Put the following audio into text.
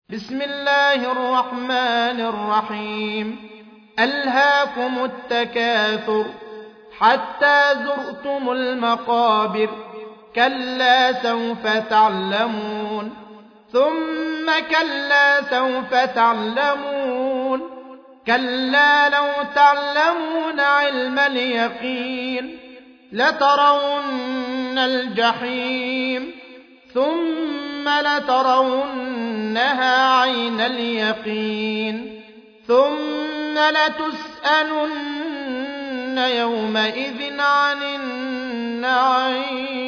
بسم الله الرحمن الرحيم ألهاكم التكاثر حتى زرتم المقابر كلا سوف تعلمون ثم كلا سوف تعلمون كلا لو تعلمون علم اليقين لترون الجحيم ثم لترونها عين اليقين ثم لتسألن يومئذ عن النعيم